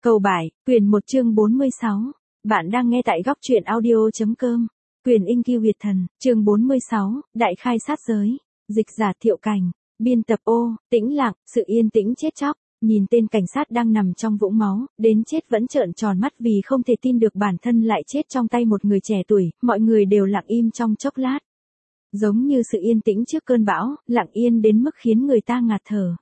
Cầu Bài, quyền 1 chương 46. Bạn đang nghe tại góc truyện audio.com. Quyền Inky Việt Thần, chương 46, Đại khai sát giới. Dịch giả Thiệu Cảnh, biên tập Ô, tĩnh lặng, sự yên tĩnh chết chóc. Nhìn tên cảnh sát đang nằm trong vũng máu, đến chết vẫn trợn tròn mắt vì không thể tin được bản thân lại chết trong tay một người trẻ tuổi, mọi người đều lặng im trong chốc lát. Giống như sự yên tĩnh trước cơn bão, lặng yên đến mức khiến người ta ngạt thở.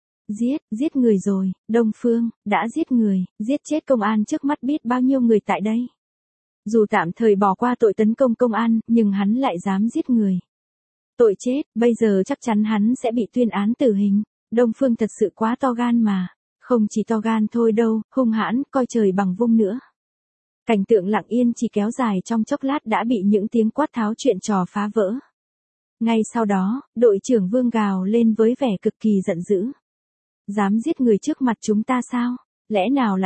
Giết người rồi, Đông Phương, đã giết người, giết chết công an trước mắt biết bao nhiêu người tại đây. Dù tạm thời bỏ qua tội tấn công công an, nhưng hắn lại dám giết người. Tội chết, bây giờ chắc chắn hắn sẽ bị tuyên án tử hình. Đông Phương thật sự quá to gan mà. Không chỉ to gan thôi đâu, hung hãn, coi trời bằng vung nữa. Cảnh tượng lặng yên chỉ kéo dài trong chốc lát đã bị những tiếng quát tháo chuyện trò phá vỡ. Ngay sau đó, đội trưởng Vương gào lên với vẻ cực kỳ giận dữ. Dám giết người trước mặt chúng ta sao? Lẽ nào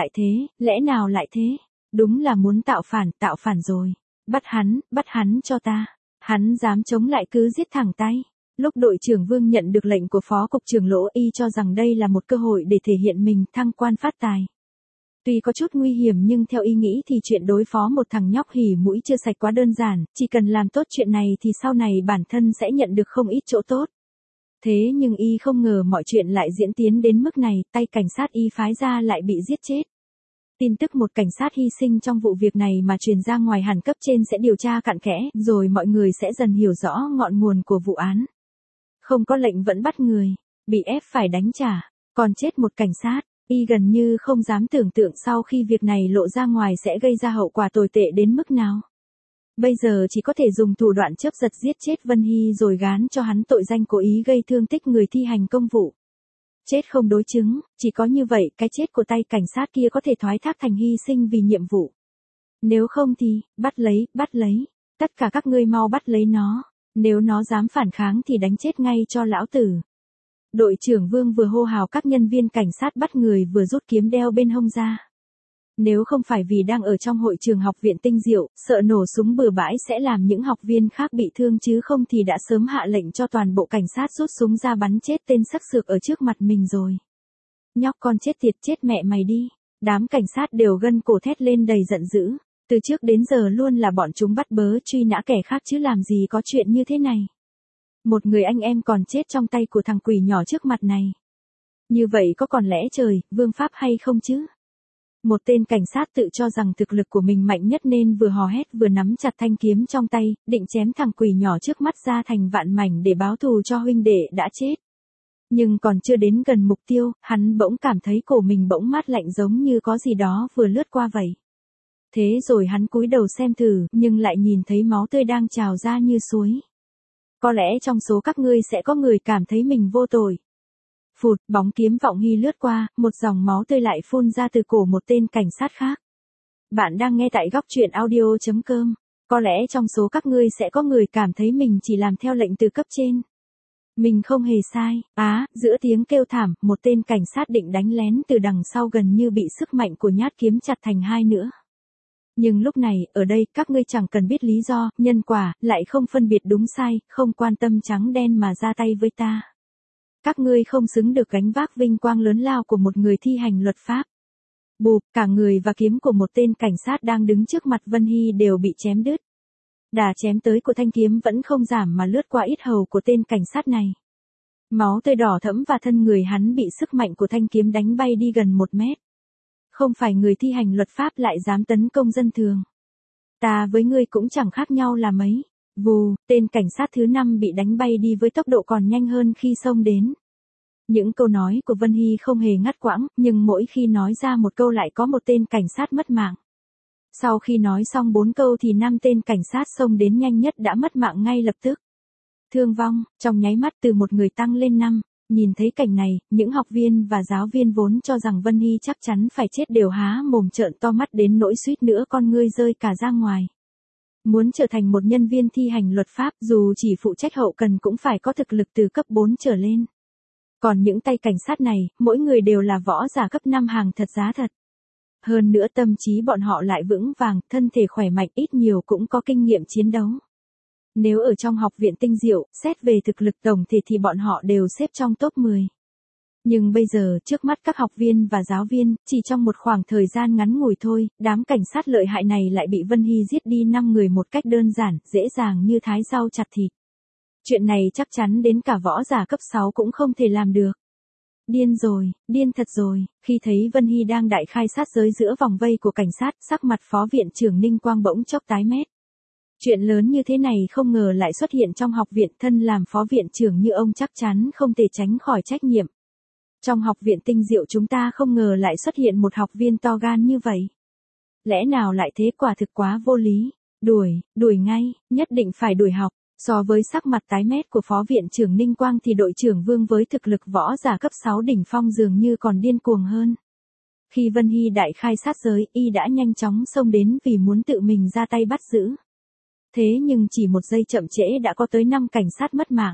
lại thế? Đúng là muốn tạo phản rồi. Bắt hắn cho ta. Hắn dám chống lại cứ giết thẳng tay. Lúc đội trưởng Vương nhận được lệnh của phó cục trưởng Lỗ Y cho rằng đây là một cơ hội để thể hiện mình thăng quan phát tài. Tuy có chút nguy hiểm nhưng theo y nghĩ thì chuyện đối phó một thằng nhóc hỉ mũi chưa sạch quá đơn giản, chỉ cần làm tốt chuyện này thì sau này bản thân sẽ nhận được không ít chỗ tốt. Thế nhưng y không ngờ mọi chuyện lại diễn tiến đến mức này, tay cảnh sát y phái ra lại bị giết chết. Tin tức một cảnh sát hy sinh trong vụ việc này mà truyền ra ngoài hẳn cấp trên sẽ điều tra cặn kẽ, rồi mọi người sẽ dần hiểu rõ ngọn nguồn của vụ án. Không có lệnh vẫn bắt người, bị ép phải đánh trả, còn chết một cảnh sát, y gần như không dám tưởng tượng sau khi việc này lộ ra ngoài sẽ gây ra hậu quả tồi tệ đến mức nào. Bây giờ chỉ có thể dùng thủ đoạn chớp giật giết chết Vân Hy rồi gán cho hắn tội danh cố ý gây thương tích người thi hành công vụ. Chết không đối chứng, chỉ có như vậy cái chết của tay cảnh sát kia có thể thoái thác thành hy sinh vì nhiệm vụ. Nếu không thì, bắt lấy, tất cả các ngươi mau bắt lấy nó, nếu nó dám phản kháng thì đánh chết ngay cho lão tử. Đội trưởng Vương vừa hô hào các nhân viên cảnh sát bắt người vừa rút kiếm đeo bên hông ra. Nếu không phải vì đang ở trong hội trường học viện Tinh Diệu, sợ nổ súng bừa bãi sẽ làm những học viên khác bị thương chứ không thì đã sớm hạ lệnh cho toàn bộ cảnh sát rút súng ra bắn chết tên sắc sược ở trước mặt mình rồi. Nhóc con chết tiệt, chết mẹ mày đi. Đám cảnh sát đều gân cổ thét lên đầy giận dữ. Từ trước đến giờ luôn là bọn chúng bắt bớ truy nã kẻ khác chứ làm gì có chuyện như thế này. Một người anh em còn chết trong tay của thằng quỷ nhỏ trước mặt này. Như vậy có còn lẽ trời, vương pháp hay không chứ? Một tên cảnh sát tự cho rằng thực lực của mình mạnh nhất nên vừa hò hét vừa nắm chặt thanh kiếm trong tay, định chém thằng quỷ nhỏ trước mắt ra thành vạn mảnh để báo thù cho huynh đệ đã chết. Nhưng còn chưa đến gần mục tiêu, hắn bỗng cảm thấy cổ mình bỗng mát lạnh giống như có gì đó vừa lướt qua vậy. Thế rồi hắn cúi đầu xem thử, nhưng lại nhìn thấy máu tươi đang trào ra như suối. Có lẽ trong số các ngươi sẽ có người cảm thấy mình vô tội. Phụt, bóng kiếm Vọng Hy lướt qua, một dòng máu tươi lại phun ra từ cổ một tên cảnh sát khác. Bạn đang nghe tại góc truyện audio.com. Có lẽ trong số các ngươi sẽ có người cảm thấy mình chỉ làm theo lệnh từ cấp trên. Mình không hề sai. Giữa tiếng kêu thảm, một tên cảnh sát định đánh lén từ đằng sau gần như bị sức mạnh của nhát kiếm chặt thành hai nữa. Nhưng lúc này, ở đây, các ngươi chẳng cần biết lý do, nhân quả, lại không phân biệt đúng sai, không quan tâm trắng đen mà ra tay với ta. Các ngươi không xứng được gánh vác vinh quang lớn lao của một người thi hành luật pháp. Bụp, cả người và kiếm của một tên cảnh sát đang đứng trước mặt Vân Hy đều bị chém đứt. Đà chém tới của thanh kiếm vẫn không giảm mà lướt qua yết hầu của tên cảnh sát này. Máu tươi đỏ thẫm và thân người hắn bị sức mạnh của thanh kiếm đánh bay đi gần 1 mét. Không phải người thi hành luật pháp lại dám tấn công dân thường. Ta với ngươi cũng chẳng khác nhau là mấy. Vù, tên cảnh sát thứ 5 bị đánh bay đi với tốc độ còn nhanh hơn khi xông đến. Những câu nói của Vân Hy không hề ngắt quãng, nhưng mỗi khi nói ra một câu lại có một tên cảnh sát mất mạng. Sau khi nói xong 4 câu thì 5 tên cảnh sát xông đến nhanh nhất đã mất mạng ngay lập tức. Thương vong, trong nháy mắt từ 1 người tăng lên 5. Nhìn thấy cảnh này, những học viên và giáo viên vốn cho rằng Vân Hy chắc chắn phải chết đều há mồm trợn to mắt đến nỗi suýt nữa con ngươi rơi cả ra ngoài. Muốn trở thành một nhân viên thi hành luật pháp dù chỉ phụ trách hậu cần cũng phải có thực lực từ cấp 4 trở lên. Còn những tay cảnh sát này, mỗi người đều là võ giả cấp 5 hàng thật giá thật. Hơn nữa tâm trí bọn họ lại vững vàng, thân thể khỏe mạnh ít nhiều cũng có kinh nghiệm chiến đấu. Nếu ở trong học viện Tinh Diệu, xét về thực lực tổng thể thì bọn họ đều xếp trong top 10. Nhưng bây giờ, trước mắt các học viên và giáo viên, chỉ trong một khoảng thời gian ngắn ngủi thôi, đám cảnh sát lợi hại này lại bị Vân Hy giết đi 5 người một cách đơn giản, dễ dàng như thái rau chặt thịt. Chuyện này chắc chắn đến cả võ giả cấp 6 cũng không thể làm được. Điên rồi, điên thật rồi, khi thấy Vân Hy đang đại khai sát giới giữa vòng vây của cảnh sát, sắc mặt phó viện trưởng Ninh Quang bỗng chốc tái mét. Chuyện lớn như thế này không ngờ lại xuất hiện trong học viện, thân làm phó viện trưởng như ông chắc chắn không thể tránh khỏi trách nhiệm. Trong học viện Tinh Diệu chúng ta không ngờ lại xuất hiện một học viên to gan như vậy. Lẽ nào lại thế, quả thực quá vô lý. Đuổi ngay, nhất định phải đuổi học. So với sắc mặt tái mét của phó viện trưởng Ninh Quang thì đội trưởng Vương với thực lực võ giả cấp 6 đỉnh phong dường như còn điên cuồng hơn. Khi Vân Hy đại khai sát giới, y đã nhanh chóng xông đến vì muốn tự mình ra tay bắt giữ. Thế nhưng chỉ một giây chậm trễ đã có tới 5 cảnh sát mất mạng.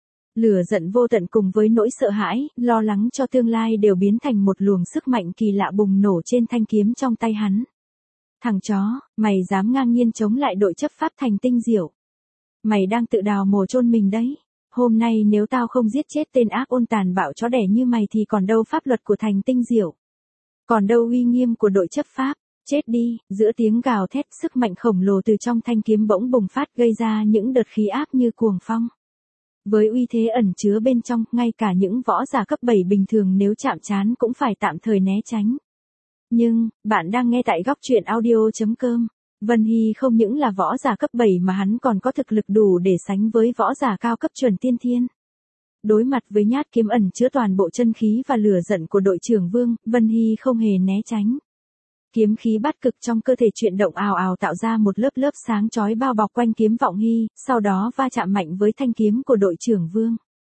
Lửa giận vô tận cùng với nỗi sợ hãi, lo lắng cho tương lai đều biến thành một luồng sức mạnh kỳ lạ bùng nổ trên thanh kiếm trong tay hắn. Thằng chó, mày dám ngang nhiên chống lại đội chấp pháp thành Tinh Diệu. Mày đang tự đào mồ chôn mình đấy. Hôm nay nếu tao không giết chết tên ác ôn tàn bạo chó đẻ như mày thì còn đâu pháp luật của thành Tinh Diệu. Còn đâu uy nghiêm của đội chấp pháp. Chết đi, giữa tiếng gào thét, sức mạnh khổng lồ từ trong thanh kiếm bỗng bùng phát gây ra những đợt khí áp như cuồng phong. Với uy thế ẩn chứa bên trong, ngay cả những võ giả cấp 7 bình thường nếu chạm trán cũng phải tạm thời né tránh. Nhưng, bạn đang nghe tại góc truyện audio.com. Vân Hy không những là võ giả cấp 7 mà hắn còn có thực lực đủ để sánh với võ giả cao cấp chuẩn tiên thiên. Đối mặt với nhát kiếm ẩn chứa toàn bộ chân khí và lửa giận của đội trưởng Vương, Vân Hy không hề né tránh. Kiếm khí bát cực trong cơ thể chuyển động ào ào tạo ra một lớp sáng chói bao bọc quanh kiếm Vọng Hy, sau đó va chạm mạnh với thanh kiếm của đội trưởng Vương.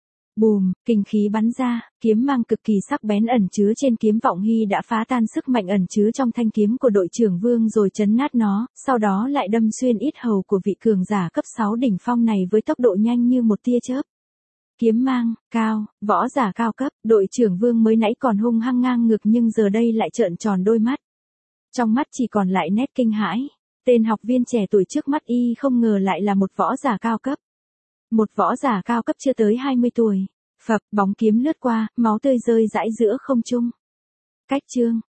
Bùm, kinh khí bắn ra, kiếm mang cực kỳ sắc bén ẩn chứa trên kiếm Vọng Hy đã phá tan sức mạnh ẩn chứa trong thanh kiếm của đội trưởng Vương rồi chấn nát nó, sau đó lại đâm xuyên yết hầu của vị cường giả cấp 6 đỉnh phong này với tốc độ nhanh như một tia chớp. Kiếm mang, cao, võ giả cao cấp, đội trưởng Vương mới nãy còn hung hăng ngang ngược nhưng giờ đây lại trợn tròn đôi mắt. Trong mắt chỉ còn lại nét kinh hãi. Tên học viên trẻ tuổi trước mắt y không ngờ lại là một võ giả cao cấp. Một võ giả cao cấp chưa tới 20 tuổi. Phập, bóng kiếm lướt qua, máu tươi rơi rãi giữa không trung. Cách chương.